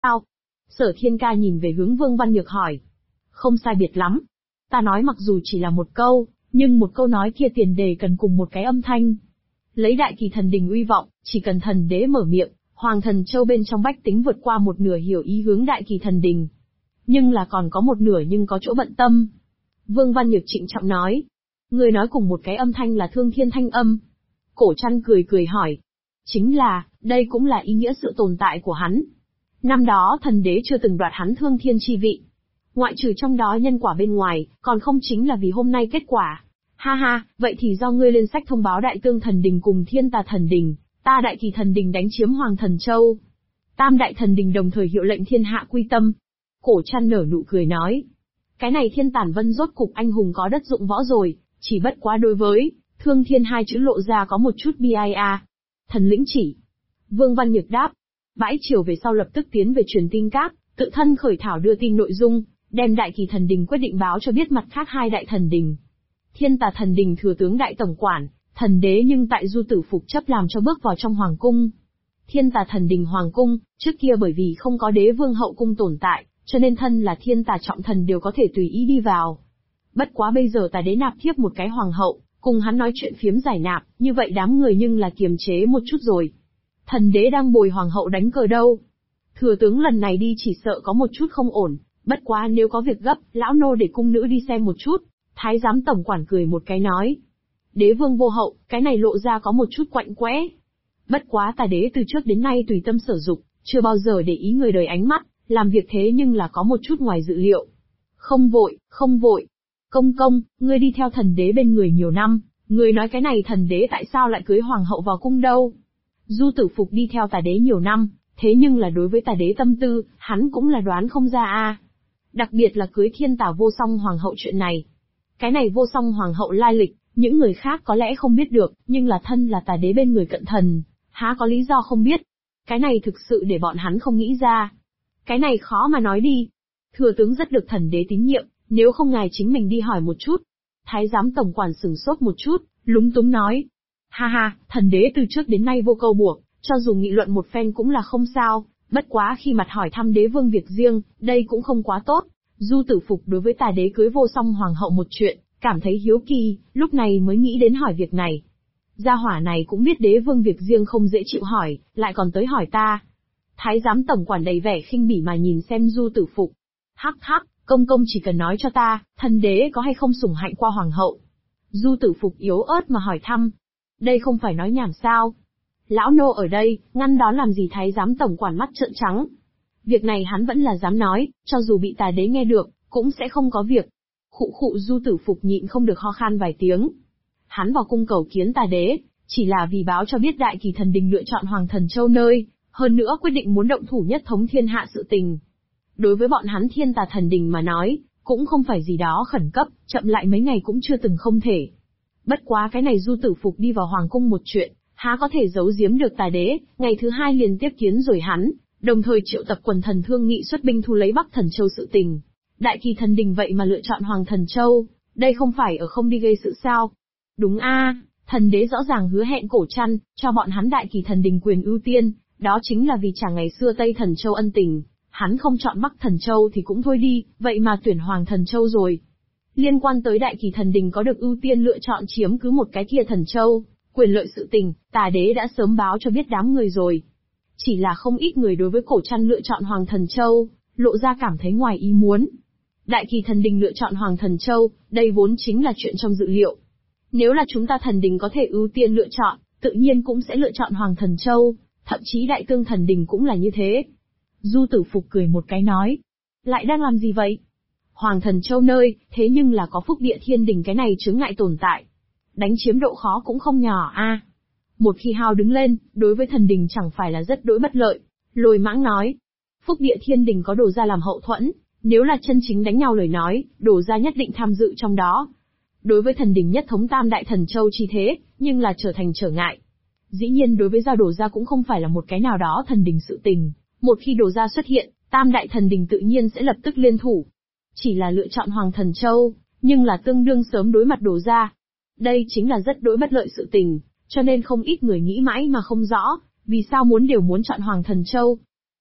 sao? Sở Thiên Ca nhìn về hướng Vương Văn Nhược hỏi. Không sai biệt lắm. Ta nói mặc dù chỉ là một câu, nhưng một câu nói kia tiền đề cần cùng một cái âm thanh. Lấy Đại Kỳ Thần Đình uy vọng, chỉ cần thần đế mở miệng, Hoàng Thần Châu bên trong bách tính vượt qua một nửa hiểu ý hướng Đại Kỳ Thần Đình. Nhưng là còn có một nửa nhưng có chỗ bận tâm. Vương Văn Nhược trịnh trọng nói. Người nói cùng một cái âm thanh là Thương Thiên Thanh Âm. Cổ Trăn cười cười hỏi. Chính là, đây cũng là ý nghĩa sự tồn tại của hắn. Năm đó thần đế chưa từng đoạt hắn Thương Thiên chi vị. Ngoại trừ trong đó nhân quả bên ngoài, còn không chính là vì hôm nay kết quả. Ha ha, vậy thì do ngươi lên sách thông báo Đại Tương Thần Đình cùng Thiên Tà Thần Đình, ta Đại Kỳ Thần Đình đánh chiếm Hoàng Thần Châu. Tam Đại Thần Đình đồng thời hiệu lệnh thiên hạ quy tâm. Cổ Trăn nở nụ cười nói. Cái này Thiên Tản Vân rốt cục anh hùng có đất dụng võ rồi, chỉ bất quá đối với Thương Thiên hai chữ lộ ra có một chút bi ai a. Thần lĩnh chỉ. Vương Văn Nhược đáp. Bãi chiều về sau lập tức tiến về truyền tin cáp, tự thân khởi thảo đưa tin nội dung, đem Đại Kỳ Thần Đình quyết định báo cho biết mặt khác hai đại thần đình. Thiên Tà Thần Đình thừa tướng đại tổng quản, thần đế nhưng tại Du Tử Phục chấp làm cho bước vào trong hoàng cung. Thiên Tà Thần Đình hoàng cung, trước kia bởi vì không có đế vương hậu cung tồn tại, cho nên thân là thiên tà trọng thần đều có thể tùy ý đi vào. Bất quá bây giờ tà đế nạp thiếp một cái hoàng hậu, cùng hắn nói chuyện phiếm giải nạp, như vậy đám người nhưng là kiềm chế một chút rồi. Thần đế đang bồi hoàng hậu đánh cờ đâu. Thừa tướng lần này đi chỉ sợ có một chút không ổn, bất quá nếu có việc gấp, lão nô để cung nữ đi xem một chút. Thái giám tổng quản cười một cái nói. Đế vương vô hậu, cái này lộ ra có một chút quạnh quẽ. Bất quá tà đế từ trước đến nay tùy tâm sở dục, chưa bao giờ để ý người đời ánh mắt, làm việc thế nhưng là có một chút ngoài dự liệu. Không vội, không vội. Công công, ngươi đi theo thần đế bên người nhiều năm, ngươi nói cái này thần đế tại sao lại cưới hoàng hậu vào cung đâu? Du Tử Phục đi theo tà đế nhiều năm, thế nhưng là đối với tà đế tâm tư, hắn cũng là đoán không ra a. Đặc biệt là cưới thiên tà vô song hoàng hậu chuyện này. Cái này vô song hoàng hậu lai lịch, những người khác có lẽ không biết được, nhưng là thân là tà đế bên người cận thần, há có lý do không biết. Cái này thực sự để bọn hắn không nghĩ ra. Cái này khó mà nói đi. Thừa tướng rất được thần đế tín nhiệm, nếu không ngài chính mình đi hỏi một chút. Thái giám tổng quản sửng sốt một chút, lúng túng nói. Ha ha, thần đế từ trước đến nay vô câu buộc, cho dù nghị luận một phen cũng là không sao, bất quá khi mặt hỏi thăm đế vương việc riêng, đây cũng không quá tốt. Du Tử Phục đối với tà đế cưới vô song hoàng hậu một chuyện, cảm thấy hiếu kỳ, lúc này mới nghĩ đến hỏi việc này. Gia hỏa này cũng biết đế vương việc riêng không dễ chịu hỏi, lại còn tới hỏi ta. Thái giám tổng quản đầy vẻ khinh bỉ mà nhìn xem Du Tử Phục. Hắc hắc, công công chỉ cần nói cho ta, thần đế có hay không sủng hạnh qua hoàng hậu. Du Tử Phục yếu ớt mà hỏi thăm. Đây không phải nói nhảm sao? Lão nô ở đây, ngăn đó làm gì thái giám tổng quản mắt trợn trắng. Việc này hắn vẫn là dám nói, cho dù bị tà đế nghe được, cũng sẽ không có việc. Khụ khụ Du Tử Phục nhịn không được ho khan vài tiếng. Hắn vào cung cầu kiến tà đế, chỉ là vì báo cho biết Đại Kỳ Thần Đình lựa chọn Hoàng Thần Châu nơi, hơn nữa quyết định muốn động thủ nhất thống thiên hạ sự tình. Đối với bọn hắn Thiên Tà Thần Đình mà nói, cũng không phải gì đó khẩn cấp, chậm lại mấy ngày cũng chưa từng không thể. Bất quá cái này Du Tử Phục đi vào hoàng cung một chuyện, há có thể giấu giếm được tà đế, ngày thứ hai liền tiếp kiến rồi hắn, đồng thời triệu tập quần thần thương nghị xuất binh thu lấy Bắc Thần Châu sự tình. Đại Kỳ Thần Đình vậy mà lựa chọn Hoàng Thần Châu, đây không phải ở không đi gây sự sao? Đúng a, thần đế rõ ràng hứa hẹn Cổ Trăn, cho bọn hắn Đại Kỳ Thần Đình quyền ưu tiên, đó chính là vì trả ngày xưa Tây Thần Châu ân tình, hắn không chọn Bắc Thần Châu thì cũng thôi đi, vậy mà tuyển Hoàng Thần Châu rồi. Liên quan tới Đại Kỳ Thần Đình có được ưu tiên lựa chọn chiếm cứ một cái kia Thần Châu, quyền lợi sự tình, tà đế đã sớm báo cho biết đám người rồi. Chỉ là không ít người đối với Cổ Trăn lựa chọn Hoàng Thần Châu, lộ ra cảm thấy ngoài ý muốn. Đại Kỳ Thần Đình lựa chọn Hoàng Thần Châu, đây vốn chính là chuyện trong dự liệu. Nếu là chúng ta thần đình có thể ưu tiên lựa chọn, tự nhiên cũng sẽ lựa chọn Hoàng Thần Châu, thậm chí Đại Tương Thần Đình cũng là như thế. Du Tử Phục cười một cái nói. Lại đang làm gì vậy? Hoàng Thần Châu nơi, thế nhưng là có Phúc Địa Thiên Đình cái này chướng ngại tồn tại. Đánh chiếm độ khó cũng không nhỏ a. Một khi hao đứng lên, đối với thần đình chẳng phải là rất đối bất lợi. Lôi Mãng nói. Phúc Địa Thiên Đình có Đồ Gia làm hậu thuẫn, nếu là chân chính đánh nhau lời nói, Đồ Gia nhất định tham dự trong đó. Đối với thần đình nhất thống Tam Đại Thần Châu chi thế, nhưng là trở thành trở ngại. Dĩ nhiên đối với Gia Đồ Gia cũng không phải là một cái nào đó thần đình sự tình. Một khi Đồ Gia xuất hiện, Tam Đại Thần Đình tự nhiên sẽ lập tức liên thủ. Chỉ là lựa chọn Hoàng Thần Châu, nhưng là tương đương sớm đối mặt Đồ Gia. Đây chính là rất đối bất lợi sự tình, cho nên không ít người nghĩ mãi mà không rõ, vì sao đều muốn chọn Hoàng Thần Châu.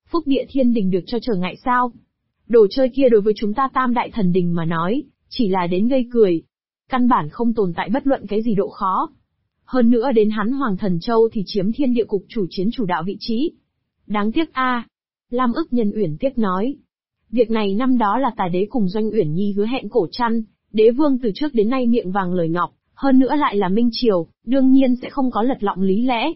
Phúc địa thiên đình được cho trở ngại sao? Đồ chơi kia đối với chúng ta tam đại thần đình mà nói, chỉ là đến gây cười. Căn bản không tồn tại bất luận cái gì độ khó. Hơn nữa đến hắn Hoàng Thần Châu thì chiếm thiên địa cục chủ chiến chủ đạo vị trí. Đáng tiếc a. Lam Ức Nhân Uyển tiếc nói. Việc này năm đó là Tà Đế cùng Doanh Uyển Nhi hứa hẹn cổ trăn, đế vương từ trước đến nay miệng vàng lời ngọc, hơn nữa lại là Minh Triều, đương nhiên sẽ không có lật lọng lý lẽ.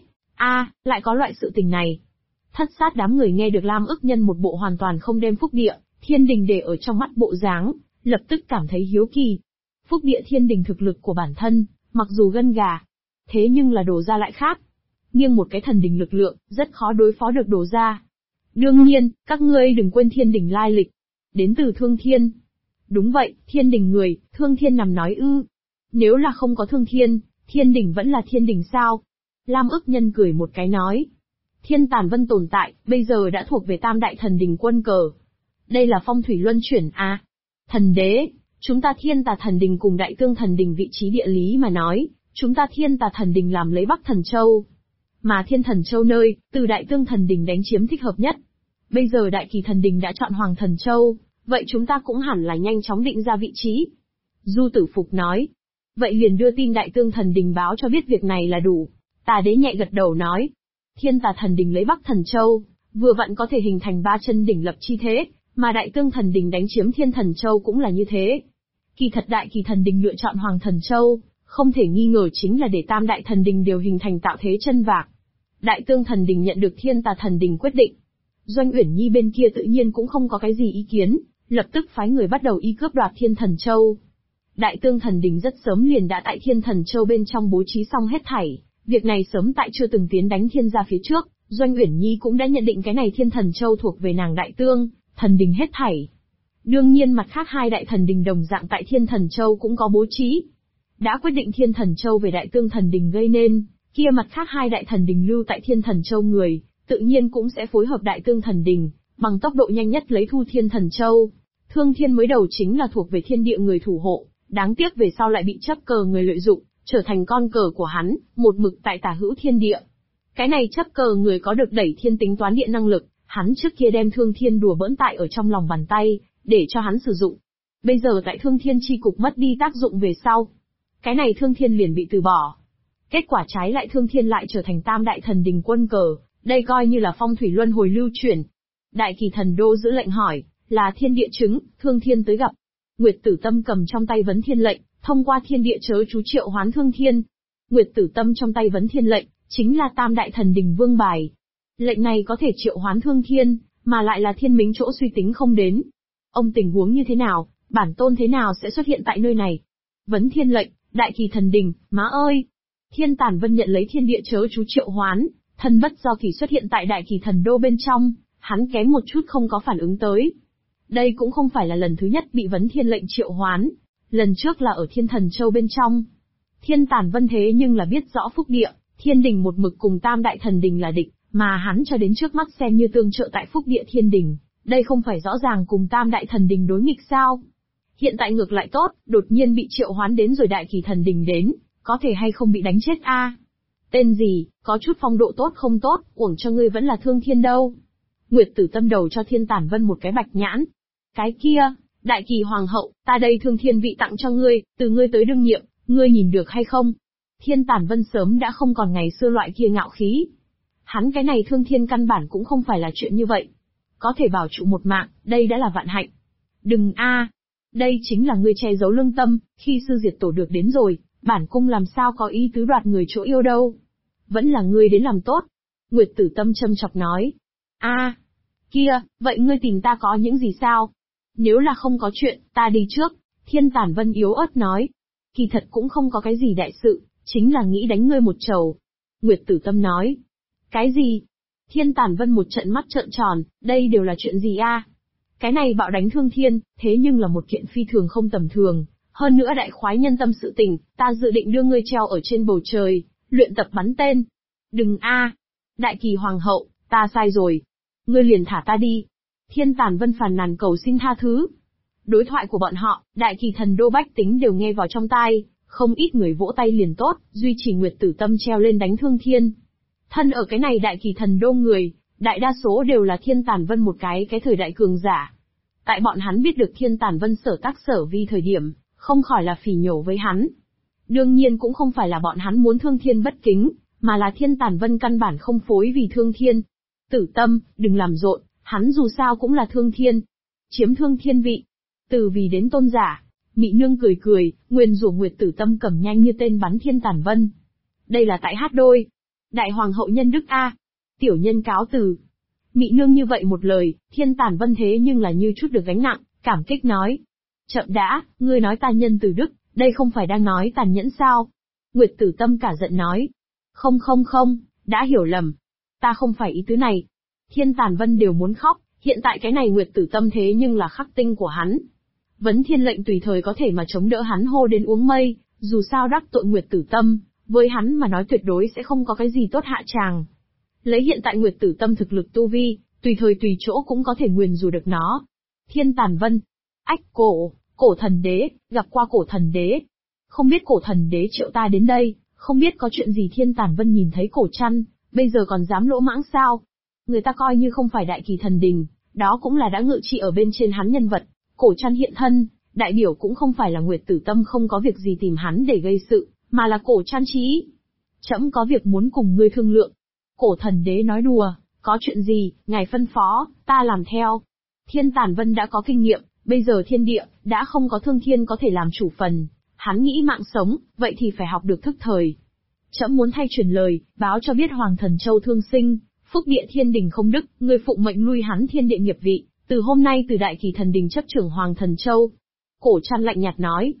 Lại có loại sự tình này. Thất sát đám người nghe được Lam Ức Nhân một bộ hoàn toàn không đem phúc địa, thiên đình để ở trong mắt bộ dáng, lập tức cảm thấy hiếu kỳ. Phúc địa thiên đình thực lực của bản thân, mặc dù gân gà, thế nhưng là đồ ra lại khác. Nghiêng một cái thần đình lực lượng, rất khó đối phó được đồ ra. Đương nhiên, các ngươi đừng quên thiên đình lai lịch. Đến từ Thương Thiên. Đúng vậy, thiên đình người, Thương Thiên nằm nói ư. Nếu là không có Thương Thiên, thiên đình vẫn là thiên đình sao? Lam Ức Nhân cười một cái nói. Thiên Tàn Vân tồn tại, bây giờ đã thuộc về tam đại thần đình quân cờ. Đây là phong thủy luân chuyển à. Thần đế, chúng ta Thiên Tà thần đình cùng Đại Tương thần đình vị trí địa lý mà nói, chúng ta Thiên Tà thần đình làm lấy Bắc Thần Châu. Mà Thiên Thần Châu nơi, từ Đại Tương thần đình đánh chiếm thích hợp nhất. Bây giờ Đại Kỳ thần đình đã chọn Hoàng Thần Châu, vậy chúng ta cũng hẳn là nhanh chóng định ra vị trí. Du Tử Phục nói. Vậy liền đưa tin Đại Tương thần đình báo cho biết việc này là đủ. Tà Đế nhẹ gật đầu nói. Thiên Tà thần đình lấy Bắc Thần Châu, vừa vặn có thể hình thành ba chân đỉnh lập chi thế, mà Đại Tương thần đình đánh chiếm Thiên Thần Châu cũng là như thế. Kỳ thật Đại Kỳ thần đình lựa chọn Hoàng Thần Châu, không thể nghi ngờ chính là để tam đại thần đình đều hình thành tạo thế chân vạc. Đại Tương thần đình nhận được Thiên Tà thần đình quyết định. Doanh Uyển Nhi bên kia tự nhiên cũng không có cái gì ý kiến, lập tức phái người bắt đầu y cướp đoạt Thiên Thần Châu. Đại Tương thần đình rất sớm liền đã tại Thiên Thần Châu bên trong bố trí xong hết thảy, việc này sớm tại chưa từng tiến đánh thiên gia phía trước, Doanh Uyển Nhi cũng đã nhận định cái này Thiên Thần Châu thuộc về nàng Đại Tương thần đình hết thảy. Đương nhiên mặt khác hai đại thần đình đồng dạng tại Thiên Thần Châu cũng có bố trí. Đã quyết định Thiên Thần Châu về Đại Tương thần đình gây nên, kia mặt khác hai đại thần đình lưu tại Thiên Thần Châu người, tự nhiên cũng sẽ phối hợp Đại Tương thần đình, bằng tốc độ nhanh nhất lấy thu Thiên Thần Châu. Thương Thiên mới đầu chính là thuộc về thiên địa người thủ hộ, đáng tiếc về sau lại bị chấp cờ người lợi dụng, trở thành con cờ của hắn, một mực tại tả hữu thiên địa. Cái này chấp cờ người có được đẩy thiên tính toán địa năng lực, hắn trước kia đem Thương Thiên đùa bỡn tại ở trong lòng bàn tay, để cho hắn sử dụng. Bây giờ tại Thương Thiên chi cục mất đi tác dụng về sau, cái này Thương Thiên liền bị từ bỏ. Kết quả trái lại Thương Thiên lại trở thành tam đại thần đình quân cờ, đây coi như là phong thủy luân hồi lưu chuyển. Đại Kỳ thần đô giữ lệnh hỏi, là thiên địa chứng, Thương Thiên tới gặp. Nguyệt Tử Tâm cầm trong tay vấn thiên lệnh, thông qua thiên địa chớ chú triệu hoán Thương Thiên. Nguyệt Tử Tâm trong tay vấn thiên lệnh, chính là tam đại thần đình vương bài. Lệnh này có thể triệu hoán Thương Thiên, mà lại là thiên mính chỗ suy tính không đến. Ông tình huống như thế nào, bản tôn thế nào sẽ xuất hiện tại nơi này? Vấn thiên lệnh, Đại Kỳ thần đình, má ơi! Thiên Tàn Vân nhận lấy thiên địa chớ chú triệu hoán, thân bất do kỳ xuất hiện tại Đại Kỳ thần đô bên trong, hắn kém một chút không có phản ứng tới. Đây cũng không phải là lần thứ nhất bị vấn thiên lệnh triệu hoán, lần trước là ở Thiên Thần Châu bên trong. Thiên Tàn Vân thế nhưng là biết rõ phúc địa, thiên đình một mực cùng tam đại thần đình là địch, mà hắn cho đến trước mắt xem như tương trợ tại phúc địa thiên đình, đây không phải rõ ràng cùng tam đại thần đình đối nghịch sao? Hiện tại ngược lại tốt, đột nhiên bị triệu hoán đến rồi Đại Kỳ thần đình đến, có thể hay không bị đánh chết a? Tên gì, có chút phong độ tốt không tốt, uổng cho ngươi vẫn là Thương Thiên đâu. Nguyệt Tử Tâm đầu cho Thiên Tàn Vân một cái bạch nhãn. Cái kia, Đại Kỳ hoàng hậu, ta đây Thương Thiên vị tặng cho ngươi, từ ngươi tới đương nhiệm, ngươi nhìn được hay không? Thiên Tàn Vân sớm đã không còn ngày xưa loại kia ngạo khí. Hắn cái này Thương Thiên căn bản cũng không phải là chuyện như vậy. Có thể bảo trụ một mạng, đây đã là vạn hạnh. Đừng a, đây chính là ngươi che giấu lương tâm, khi sư diệt tổ được đến rồi, bản cung làm sao có ý tứ đoạt người chỗ yêu đâu. Vẫn là ngươi đến làm tốt. Nguyệt Tử Tâm châm chọc nói. Kia, vậy ngươi tìm ta có những gì sao? Nếu là không có chuyện, ta đi trước. Thiên Tàn Vân yếu ớt nói. Kỳ thật cũng không có cái gì đại sự, chính là nghĩ đánh ngươi một trầu. Nguyệt Tử Tâm nói. Cái gì? Thiên Tàn Vân một trận mắt trợn tròn, đây đều là chuyện gì a? Cái này bạo đánh Thương Thiên, thế nhưng là một kiện phi thường không tầm thường. Hơn nữa đại khoái nhân tâm sự tình, ta dự định đưa ngươi treo ở trên bầu trời, luyện tập bắn tên. Đừng a, Đại Kỳ hoàng hậu, ta sai rồi. Ngươi liền thả ta đi. Thiên Tàn Vân phàn nàn cầu xin tha thứ. Đối thoại của bọn họ, Đại Kỳ thần đô bách tính đều nghe vào trong tai, không ít người vỗ tay liền tốt, duy trì Nguyệt Tử Tâm treo lên đánh Thương Thiên. Thân ở cái này Đại Kỳ thần đô người, đại đa số đều là Thiên Tản Vân một cái thời đại cường giả. Tại bọn hắn biết được Thiên Tản Vân sở tác sở vi thời điểm, không khỏi là phỉ nhổ với hắn. Đương nhiên cũng không phải là bọn hắn muốn Thương Thiên bất kính, mà là Thiên Tản Vân căn bản không phối vì Thương Thiên. Tử Tâm, đừng làm rộn, hắn dù sao cũng là Thương Thiên. Chiếm Thương Thiên vị. Từ vì đến tôn giả. Mị Nương cười cười, nguyền rủa Nguyệt Tử Tâm cầm nhanh như tên bắn Thiên Tản Vân. Đây là tại hát đôi. Đại hoàng hậu nhân đức a. Tiểu nhân cáo từ. Mị Nương như vậy một lời, Thiên Tản Vân thế nhưng là như chút được gánh nặng, cảm kích nói. Chậm đã, ngươi nói ta nhân từ đức, đây không phải đang nói tàn nhẫn sao? Nguyệt Tử Tâm cả giận nói. Không, đã hiểu lầm. Ta không phải ý tứ này. Thiên Tản Vân đều muốn khóc, hiện tại cái này Nguyệt Tử Tâm thế nhưng là khắc tinh của hắn. Vấn Thiên lệnh tùy thời có thể mà chống đỡ hắn hô đến uống mây, dù sao đắc tội Nguyệt Tử Tâm, với hắn mà nói tuyệt đối sẽ không có cái gì tốt hạ tràng. Lấy hiện tại Nguyệt Tử Tâm thực lực tu vi, tùy thời tùy chỗ cũng có thể nguyền rủa được nó. Thiên Tản Vân. Ách, cổ thần đế, gặp qua cổ thần đế. Không biết cổ thần đế triệu ta đến đây, không biết có chuyện gì. Thiên Tản Vân nhìn thấy cổ chăn, bây giờ còn dám lỗ mãng sao? Người ta coi như không phải đại kỳ thần đình, đó cũng là đã ngự trị ở bên trên hắn nhân vật. Cổ chăn hiện thân, đại biểu cũng không phải là Nguyệt Tử Tâm không có việc gì tìm hắn để gây sự, mà là cổ chăn chí. Trẫm có việc muốn cùng ngươi thương lượng. Cổ thần đế nói đùa, có chuyện gì, ngài phân phó, ta làm theo. Thiên Tản Vân đã có kinh nghiệm, bây giờ thiên địa, đã không có Thương Thiên có thể làm chủ phần. Hắn nghĩ mạng sống, vậy thì phải học được thức thời. Trẫm muốn thay truyền lời, báo cho biết Hoàng Thần Châu thương sinh, phúc địa thiên đình không đức, người phụng mệnh lui hắn thiên địa nghiệp vị, từ hôm nay từ đại kỳ thần đình chấp trưởng Hoàng Thần Châu. Cổ chăn lạnh nhạt nói.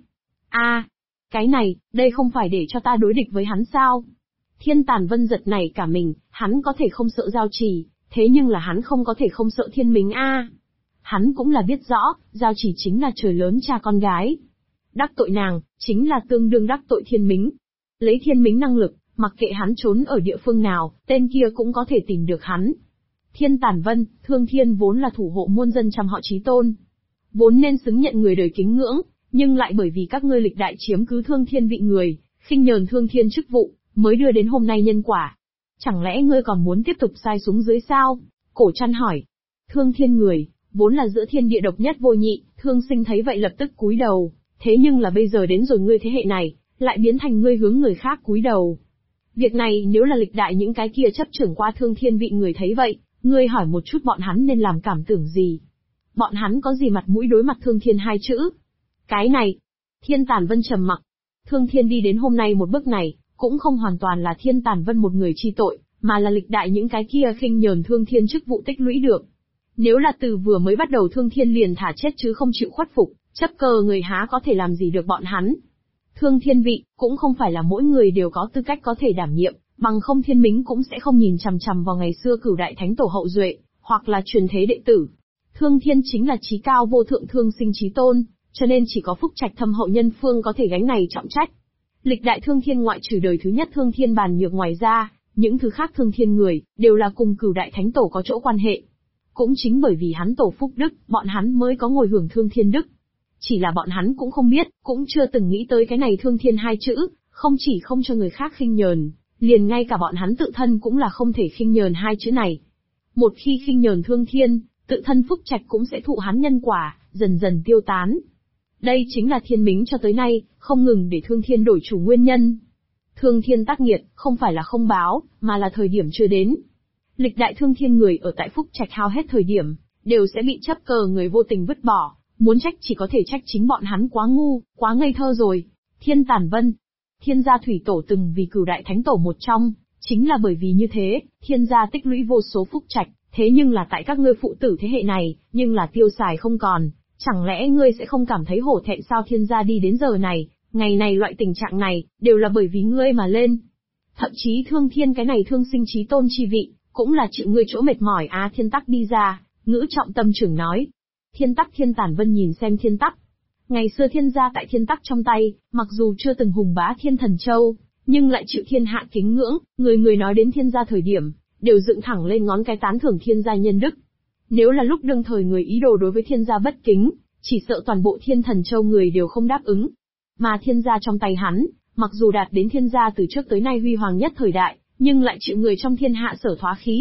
Cái này, đây không phải để cho ta đối địch với hắn sao? Thiên Tản Vân giật nảy cả mình, hắn có thể không sợ giao trì, thế nhưng là hắn không có thể không sợ thiên minh a. Hắn cũng là biết rõ, giao trì chính là trời lớn cha con gái. Đắc tội nàng, chính là tương đương đắc tội thiên minh. Lấy thiên minh năng lực, mặc kệ hắn trốn ở địa phương nào, tên kia cũng có thể tìm được hắn. Thiên Tản Vân, Thương Thiên vốn là thủ hộ muôn dân trăm họ chí tôn. Vốn nên xứng nhận người đời kính ngưỡng, nhưng lại bởi vì các ngươi lịch đại chiếm cứ Thương Thiên vị người, khinh nhờn Thương Thiên chức vụ, mới đưa đến hôm nay nhân quả. Chẳng lẽ ngươi còn muốn tiếp tục sai xuống dưới sao? Cổ chăn hỏi. Thương Thiên người, vốn là giữa thiên địa độc nhất vô nhị, Thương Sinh thấy vậy lập tức cúi đầu, thế nhưng là bây giờ đến rồi ngươi thế hệ này, lại biến thành ngươi hướng người khác cúi đầu. Việc này nếu là lịch đại những cái kia chấp trưởng qua Thương Thiên vị người thấy vậy, ngươi hỏi một chút bọn hắn nên làm cảm tưởng gì? Bọn hắn có gì mặt mũi đối mặt Thương Thiên hai chữ? Cái này, Thiên Tản Vân trầm mặc. Thương Thiên đi đến hôm nay một bước này, cũng không hoàn toàn là Thiên Tản Vân một người chi tội, mà là lịch đại những cái kia khinh nhờn Thương Thiên chức vụ tích lũy được. Nếu là từ vừa mới bắt đầu Thương Thiên liền thả chết chứ không chịu khuất phục, chấp cờ người há có thể làm gì được bọn hắn. Thương Thiên vị, cũng không phải là mỗi người đều có tư cách có thể đảm nhiệm, bằng không thiên mính cũng sẽ không nhìn chằm chằm vào ngày xưa cửu đại thánh tổ hậu duệ, hoặc là truyền thế đệ tử. Thương Thiên chính là chí cao vô thượng thương sinh chí tôn, cho nên chỉ có phúc trạch thâm hậu nhân phương có thể gánh này trọng trách. Lịch đại Thương Thiên ngoại trừ đời thứ nhất Thương Thiên bàn nhược ngoài ra, những thứ khác Thương Thiên người, đều là cùng cửu đại thánh tổ có chỗ quan hệ. Cũng chính bởi vì hắn tổ phúc đức, bọn hắn mới có ngồi hưởng Thương Thiên đức. Chỉ là bọn hắn cũng không biết, cũng chưa từng nghĩ tới cái này Thương Thiên hai chữ, không chỉ không cho người khác khinh nhờn, liền ngay cả bọn hắn tự thân cũng là không thể khinh nhờn hai chữ này. Một khi khinh nhờn Thương Thiên, tự thân phúc trạch cũng sẽ thụ hắn nhân quả, dần dần tiêu tán. Đây chính là thiên mính cho tới nay, không ngừng để Thương Thiên đổi chủ nguyên nhân. Thương Thiên tác nghiệt, không phải là không báo, mà là thời điểm chưa đến. Lịch đại Thương Thiên người ở tại phúc trạch hao hết thời điểm, đều sẽ bị chấp cờ người vô tình vứt bỏ, muốn trách chỉ có thể trách chính bọn hắn quá ngu, quá ngây thơ rồi. Thiên Tản Vân, Thiên gia thủy tổ từng vì cửu đại thánh tổ một trong, chính là bởi vì như thế, Thiên gia tích lũy vô số phúc trạch, thế nhưng là tại các ngươi phụ tử thế hệ này, nhưng là tiêu xài không còn, chẳng lẽ ngươi sẽ không cảm thấy hổ thẹn sao? Thiên gia đi đến giờ này, ngày này loại tình trạng này, đều là bởi vì ngươi mà lên. Thậm chí Thương Thiên cái này thương sinh chí tôn chi vị, cũng là chịu ngươi chỗ mệt mỏi. Thiên Tắc đi ra, ngữ trọng tâm trưởng nói. Thiên Tắc. Thiên Tản Vân nhìn xem Thiên Tắc. Ngày xưa Thiên gia tại Thiên Tắc trong tay, mặc dù chưa từng hùng bá Thiên Thần Châu, nhưng lại chịu thiên hạ kính ngưỡng, người người nói đến Thiên gia thời điểm, đều dựng thẳng lên ngón cái tán thưởng Thiên gia nhân đức. Nếu là lúc đương thời người ý đồ đối với Thiên gia bất kính, chỉ sợ toàn bộ Thiên Thần Châu người đều không đáp ứng. Mà Thiên gia trong tay hắn, mặc dù đạt đến Thiên gia từ trước tới nay huy hoàng nhất thời đại, nhưng lại chịu người trong thiên hạ sở thoá khí.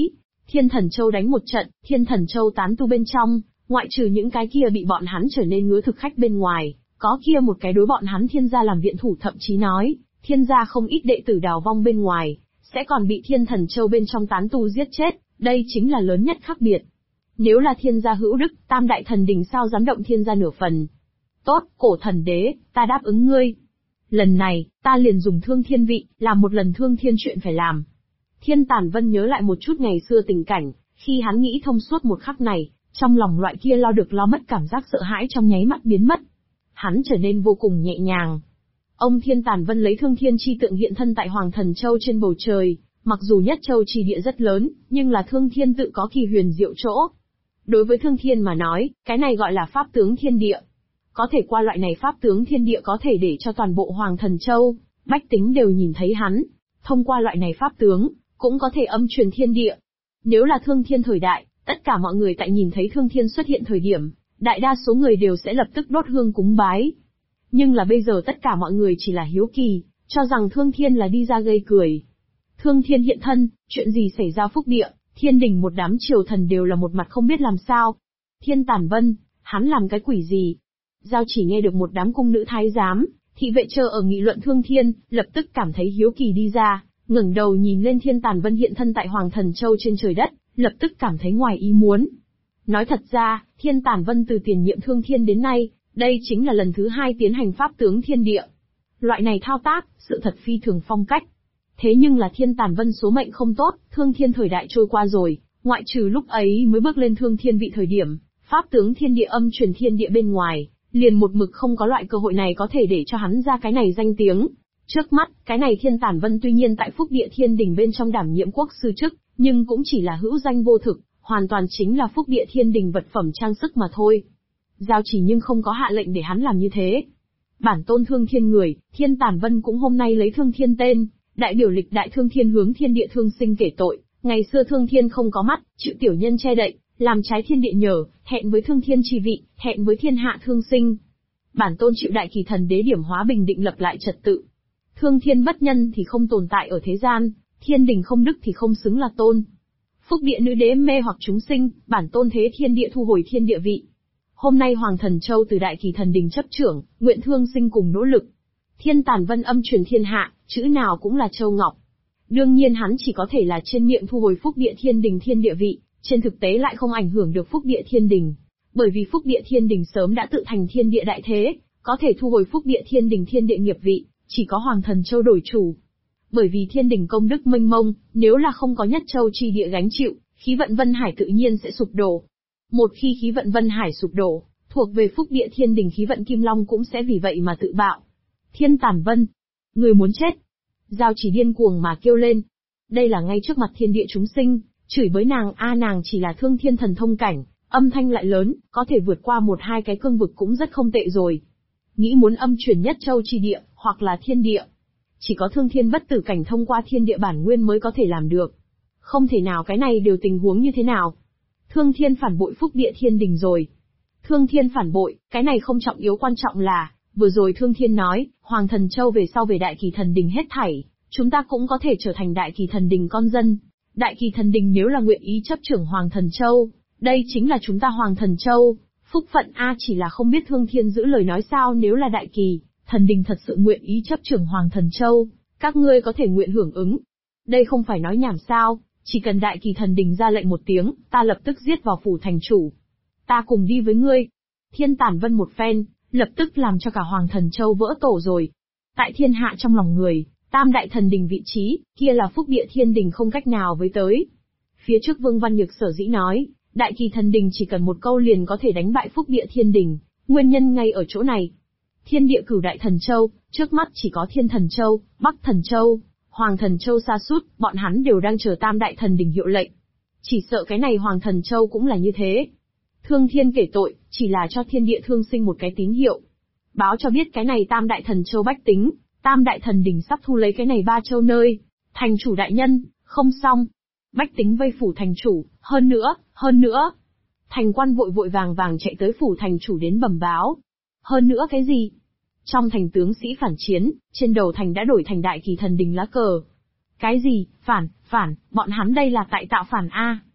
Thiên Thần Châu đánh một trận, Thiên Thần Châu tán tu bên trong, ngoại trừ những cái kia bị bọn hắn trở nên ngứa thực khách bên ngoài, có kia một cái đối bọn hắn Thiên gia làm viện thủ, thậm chí nói, Thiên gia không ít đệ tử đào vong bên ngoài, sẽ còn bị Thiên Thần Châu bên trong tán tu giết chết, đây chính là lớn nhất khác biệt. Nếu là Thiên gia hữu đức, Tam đại thần đình sao dám động Thiên gia nửa phần. Tốt, Cổ Thần Đế, ta đáp ứng ngươi. Lần này, ta liền dùng Thương Thiên vị, làm một lần Thương Thiên chuyện phải làm. Thiên Tản Vân nhớ lại một chút ngày xưa tình cảnh, khi hắn nghĩ thông suốt một khắc này, trong lòng loại kia lo được lo mất cảm giác sợ hãi trong nháy mắt biến mất. Hắn trở nên vô cùng nhẹ nhàng. Ông Thiên Tản Vân lấy Thương Thiên chi tượng hiện thân tại Hoàng Thần Châu trên bầu trời, mặc dù nhất châu chi địa rất lớn, nhưng là Thương Thiên tự có kỳ huyền diệu chỗ. Đối với Thương Thiên mà nói, cái này gọi là pháp tướng thiên địa. Có thể qua loại này pháp tướng thiên địa có thể để cho toàn bộ Hoàng Thần Châu, bách tính đều nhìn thấy hắn. Thông qua loại này pháp tướng, cũng có thể âm truyền thiên địa. Nếu là Thương Thiên thời đại, tất cả mọi người tại nhìn thấy Thương Thiên xuất hiện thời điểm, đại đa số người đều sẽ lập tức đốt hương cúng bái. Nhưng là bây giờ tất cả mọi người chỉ là hiếu kỳ, cho rằng Thương Thiên là đi ra gây cười. Thương Thiên hiện thân, chuyện gì xảy ra phúc địa, thiên đình một đám triều thần đều là một mặt không biết làm sao. Thiên Tản Vân, hắn làm cái quỷ gì? Giao Chỉ nghe được một đám cung nữ thái giám, thị vệ chờ ở nghị luận Thương Thiên, lập tức cảm thấy hiếu kỳ đi ra, ngẩng đầu nhìn lên Thiên Tản Vân hiện thân tại Hoàng Thần Châu trên trời đất, lập tức cảm thấy ngoài ý muốn. Nói thật ra, Thiên Tản Vân từ tiền nhiệm Thương Thiên đến nay, đây chính là lần thứ 2 tiến hành pháp tướng thiên địa. Loại này thao tác, sự thật phi thường phong cách. Thế nhưng là Thiên Tản Vân số mệnh không tốt, Thương Thiên thời đại trôi qua rồi, ngoại trừ lúc ấy mới bước lên Thương Thiên vị thời điểm, pháp tướng thiên địa âm truyền thiên địa bên ngoài, liền một mực không có loại cơ hội này có thể để cho hắn ra cái này danh tiếng. Trước mắt, cái này Thiên Tản Vân tuy nhiên tại Phúc Địa Thiên Đình bên trong đảm nhiệm quốc sư chức, nhưng cũng chỉ là hữu danh vô thực, hoàn toàn chính là Phúc Địa Thiên Đình vật phẩm trang sức mà thôi. Giao Chỉ nhưng không có hạ lệnh để hắn làm như thế. Bản tôn Thương Thiên người, Thiên Tản Vân cũng hôm nay lấy Thương Thiên tên, đại biểu lịch đại Thương Thiên hướng thiên địa thương sinh kể tội, ngày xưa Thương Thiên không có mắt, chịu tiểu nhân che đậy, làm trái thiên địa nhờ, thẹn với Thương Thiên chi vị, thẹn với thiên hạ thương sinh. Bản tôn chịu Đại Kỳ Thần Đế điểm hóa bình định lập lại trật tự. Thương Thiên bất nhân thì không tồn tại ở thế gian, thiên đình không đức thì không xứng là tôn. Phúc Địa nữ đế mê hoặc chúng sinh, bản tôn thế thiên địa thu hồi thiên địa vị. Hôm nay Hoàng Thần Châu từ Đại Kỳ Thần Đình chấp trưởng, nguyện thương sinh cùng nỗ lực. Thiên Tản Vân âm truyền thiên hạ, chữ nào cũng là châu ngọc. Đương nhiên hắn chỉ có thể là trên miệng thu hồi Phúc Địa Thiên Đình thiên địa vị, trên thực tế lại không ảnh hưởng được Phúc Địa Thiên Đình. Bởi vì Phúc Địa Thiên Đình sớm đã tự thành thiên địa đại thế, có thể thu hồi Phúc Địa Thiên Đình thiên địa nghiệp vị, chỉ có Hoàng Thần Châu đổi chủ. Bởi vì thiên đình công đức mênh mông, nếu là không có nhất châu chi địa gánh chịu, khí vận Vân Hải tự nhiên sẽ sụp đổ. Một khi khí vận Vân Hải sụp đổ, thuộc về Phúc Địa Thiên Đình khí vận Kim Long cũng sẽ vì vậy mà tự bạo. Thiên Tản Vân, người muốn chết. Giao Chỉ điên cuồng mà kêu lên. Đây là ngay trước mặt thiên địa chúng sinh, chửi bới nàng nàng chỉ là thương thiên thần thông cảnh, âm thanh lại lớn, có thể vượt qua 1-2 cái cương vực cũng rất không tệ rồi. Nghĩ muốn âm chuyển nhất châu chi địa, hoặc là thiên địa. Chỉ có thương thiên bất tử cảnh thông qua thiên địa bản nguyên mới có thể làm được. Không thể nào, cái này đều tình huống như thế nào. Thương thiên phản bội Phúc Địa Thiên Đình rồi. Thương thiên phản bội, cái này không trọng yếu, quan trọng là, vừa rồi Thương Thiên nói, Hoàng Thần Châu về sau về Đại Kỳ Thần Đình hết thảy, chúng ta cũng có thể trở thành Đại Kỳ Thần Đình con dân. Đại Kỳ Thần Đình nếu là nguyện ý chấp trưởng Hoàng Thần Châu, đây chính là chúng ta Hoàng Thần Châu, phúc phận chỉ là không biết Thương Thiên giữ lời nói sao. Nếu là Đại Kỳ Thần Đình thật sự nguyện ý chấp trưởng Hoàng Thần Châu, các ngươi có thể nguyện hưởng ứng. Đây không phải nói nhảm sao, chỉ cần Đại Kỳ Thần Đình ra lệnh một tiếng, ta lập tức giết vào phủ thành chủ. Ta cùng đi với ngươi. Thiên Tản Vân một phen, lập tức làm cho cả Hoàng Thần Châu vỡ tổ rồi. Tại thiên hạ trong lòng người, Tam Đại Thần Đình vị trí, kia là Phúc Địa Thiên Đình không cách nào với tới. Phía trước Vương Văn Nhược sở dĩ nói, Đại Kỳ Thần Đình chỉ cần một câu liền có thể đánh bại Phúc Địa Thiên Đình, nguyên nhân ngay ở chỗ này. Thiên địa cửu đại thần châu, trước mắt chỉ có Thiên Thần Châu, Bắc Thần Châu, Hoàng Thần Châu sa sút, bọn hắn đều đang chờ Tam Đại Thần Đình hiệu lệnh. Chỉ sợ cái này Hoàng Thần Châu cũng là như thế. Thương Thiên kể tội, chỉ là cho thiên địa thương sinh một cái tín hiệu. Báo cho biết cái này Tam Đại Thần Châu bách tính, Tam Đại Thần Đình sắp thu lấy cái này 3 châu nơi. Thành chủ đại nhân, không xong. Bách tính vây phủ thành chủ, hơn nữa. Thành quan vội vội vàng vàng chạy tới phủ thành chủ đến bẩm báo. Hơn nữa cái gì? Trong thành tướng sĩ phản chiến, trên đầu thành đã đổi thành Đại Kỳ Thần Đình lá cờ. Cái gì, phản, bọn hắn đây là tại tạo phản a?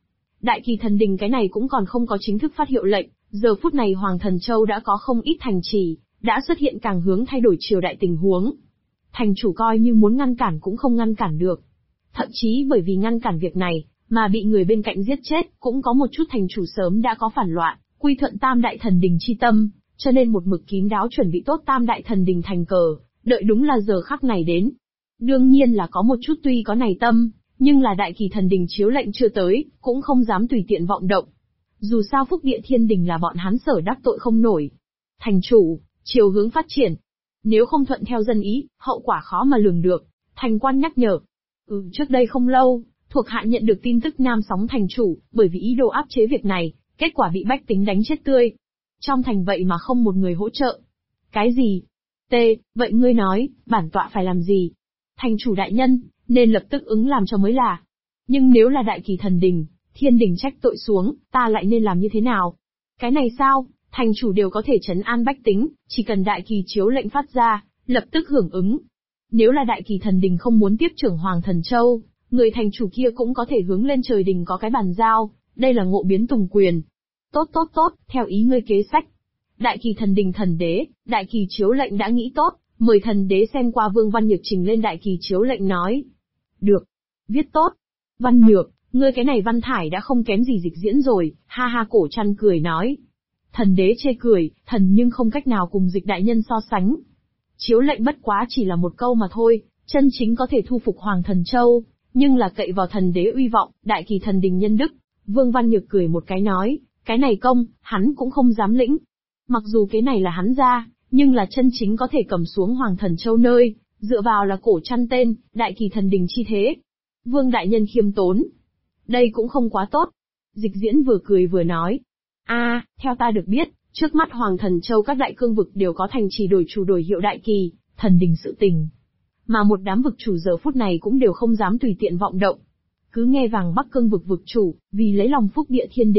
Đại kỳ thần đình cái này cũng còn không có chính thức phát hiệu lệnh, giờ phút này Hoàng Thần Châu đã có không ít thành trì, đã xuất hiện càng hướng thay đổi triều đại tình huống. Thành chủ coi như muốn ngăn cản cũng không ngăn cản được. Thậm chí bởi vì ngăn cản việc này, mà bị người bên cạnh giết chết, cũng có một chút thành chủ sớm đã có phản loạn, quy thuận Tam Đại Thần Đình chi tâm, cho nên một mực kín đáo chuẩn bị tốt Tam Đại Thần Đình thành cờ, đợi đúng là giờ khắc này đến. Đương nhiên là có một chút tuy có này tâm, nhưng là Đại Kỳ Thần Đình chiếu lệnh chưa tới, cũng không dám tùy tiện vọng động. Dù sao Phúc Địa Thiên Đình là bọn hắn sở đắc tội không nổi. Thành chủ, chiều hướng phát triển. Nếu không thuận theo dân ý, hậu quả khó mà lường được. Thành quan nhắc nhở. Trước đây không lâu, thuộc hạ nhận được tin tức Nam Sóng thành chủ, bởi vì ý đồ áp chế việc này, kết quả bị bách tính đánh chết tươi. Trong thành vậy mà không một người hỗ trợ. Cái gì? Vậy ngươi nói, bản tọa phải làm gì? Thành chủ đại nhân, nên lập tức ứng làm cho mới là. Nhưng nếu là Đại Kỳ Thần Đình, Thiên Đình trách tội xuống, ta lại nên làm như thế nào? Cái này sao? Thành chủ đều có thể trấn an bách tính, chỉ cần Đại Kỳ chiếu lệnh phát ra, lập tức hưởng ứng. Nếu là Đại Kỳ Thần Đình không muốn tiếp trưởng Hoàng Thần Châu, người thành chủ kia cũng có thể hướng lên trời đình có cái bàn giao, đây là ngộ biến tùng quyền. Tốt, theo ý ngươi kế sách. Đại Kỳ Thần Đình thần đế, Đại Kỳ chiếu lệnh đã nghĩ tốt, mời thần đế xem qua Vương Văn Nhược trình lên Đại Kỳ chiếu lệnh nói. Được. Viết tốt. Văn Nhược, ngươi cái này văn thải đã không kém gì Dịch Diễn rồi, ha ha Cổ Trăn cười nói. Thần đế chê cười, thần nhưng không cách nào cùng Dịch đại nhân so sánh. Chiếu lệnh bất quá chỉ là một câu mà thôi, chân chính có thể thu phục Hoàng Thần Châu, nhưng là cậy vào thần đế uy vọng, Đại Kỳ Thần Đình nhân đức. Vương Văn Nhược cười một cái nói, cái này công, hắn cũng không dám lĩnh. Mặc dù cái này là hắn ra, nhưng là chân chính có thể cầm xuống Hoàng Thần Châu nơi, dựa vào là Cổ Trăn tên, Đại Kỳ Thần Đình chi thế. Vương đại nhân khiêm tốn. Đây cũng không quá tốt. Dịch Diễn vừa cười vừa nói. Theo ta được biết, trước mắt Hoàng Thần Châu các đại cương vực đều có thành trì đổi chủ đổi hiệu Đại Kỳ, Thần Đình sự tình. Mà một đám vực chủ giờ phút này cũng đều không dám tùy tiện vọng động. Cứ nghe vàng Bắc cương vực vực chủ, vì lấy lòng Phúc Địa Thiên Đình.